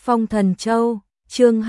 Phong Thần Châu, chương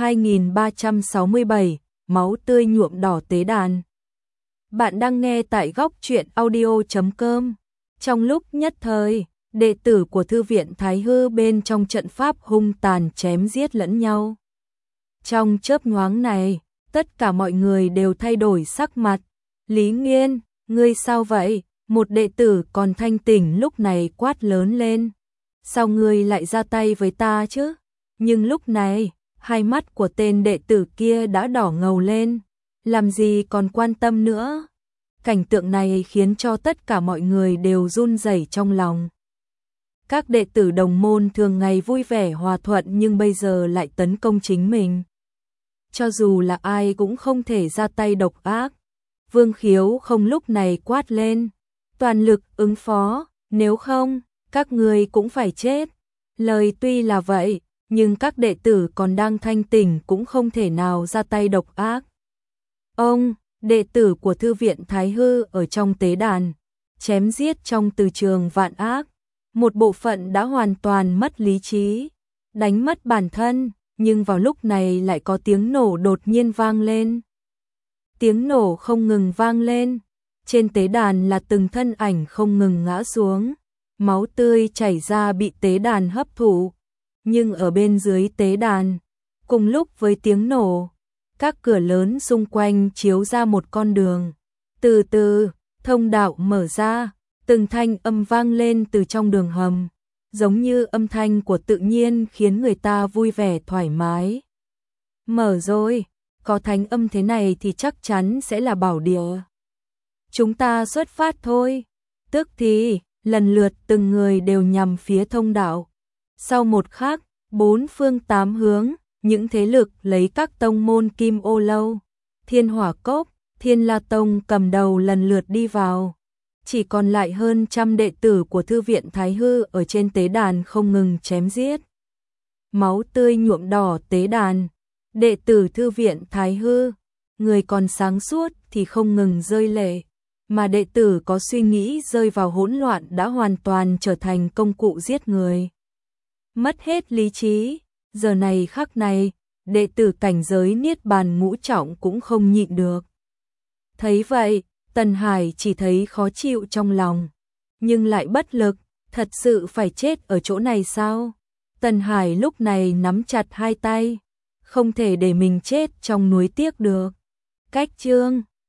2367, máu tươi nhuộm đỏ tế đàn. Bạn đang nghe tại góc truyện audio.com. Trong lúc nhất thời, đệ tử của thư viện Thái Hư bên trong trận pháp hung tàn chém giết lẫn nhau. Trong chớp nhoáng này, tất cả mọi người đều thay đổi sắc mặt. Lý Nghiên, ngươi sao vậy? Một đệ tử còn thanh tỉnh lúc này quát lớn lên. Sao ngươi lại ra tay với ta chứ? Nhưng lúc này, hai mắt của tên đệ tử kia đã đỏ ngầu lên, làm gì còn quan tâm nữa. Cảnh tượng này khiến cho tất cả mọi người đều run rẩy trong lòng. Các đệ tử đồng môn thường ngày vui vẻ hòa thuận nhưng bây giờ lại tấn công chính mình. Cho dù là ai cũng không thể ra tay độc ác. Vương Khiếu không lúc này quát lên, toàn lực ứng phó, nếu không, các ngươi cũng phải chết. Lời tuy là vậy, nhưng các đệ tử còn đang thanh tỉnh cũng không thể nào ra tay độc ác. Ông, đệ tử của thư viện Thái Hư ở trong tế đàn, chém giết trong từ trường vạn ác, một bộ phận đã hoàn toàn mất lý trí, đánh mất bản thân, nhưng vào lúc này lại có tiếng nổ đột nhiên vang lên. Tiếng nổ không ngừng vang lên, trên tế đàn là từng thân ảnh không ngừng ngã xuống, máu tươi chảy ra bị tế đàn hấp thụ. Nhưng ở bên dưới tế đàn, cùng lúc với tiếng nổ, các cửa lớn xung quanh chiếu ra một con đường. Từ từ, thông đạo mở ra, từng thanh âm vang lên từ trong đường hầm, giống như âm thanh của tự nhiên khiến người ta vui vẻ thoải mái. Mở rồi, có thanh âm thế này thì chắc chắn sẽ là bảo địa. Chúng ta xuất phát thôi. Tức thì, lần lượt từng người đều nhằm phía thông đạo. Sau một khắc, bốn phương tám hướng, những thế lực lấy các tông môn Kim Ô Lâu, Thiên Hỏa Cốc, Thiên La Tông cầm đầu lần lượt đi vào. Chỉ còn lại hơn trăm đệ tử của thư viện Thái Hư ở trên tế đàn không ngừng chém giết. Máu tươi nhuộm đỏ tế đàn, đệ tử thư viện Thái Hư, người còn sáng suốt thì không ngừng rơi lệ, mà đệ tử có suy nghĩ rơi vào hỗn loạn đã hoàn toàn trở thành công cụ giết người. Mất hết lý trí, giờ này khắc này, đệ tử cảnh giới Niết Bàn ngũ trọng cũng không nhịn được. Thấy vậy, Tần Hải chỉ thấy khó chịu trong lòng, nhưng lại bất lực, thật sự phải chết ở chỗ này sao? Tần Hải lúc này nắm chặt hai tay, không thể để mình chết trong núi tiếc được. Cách chương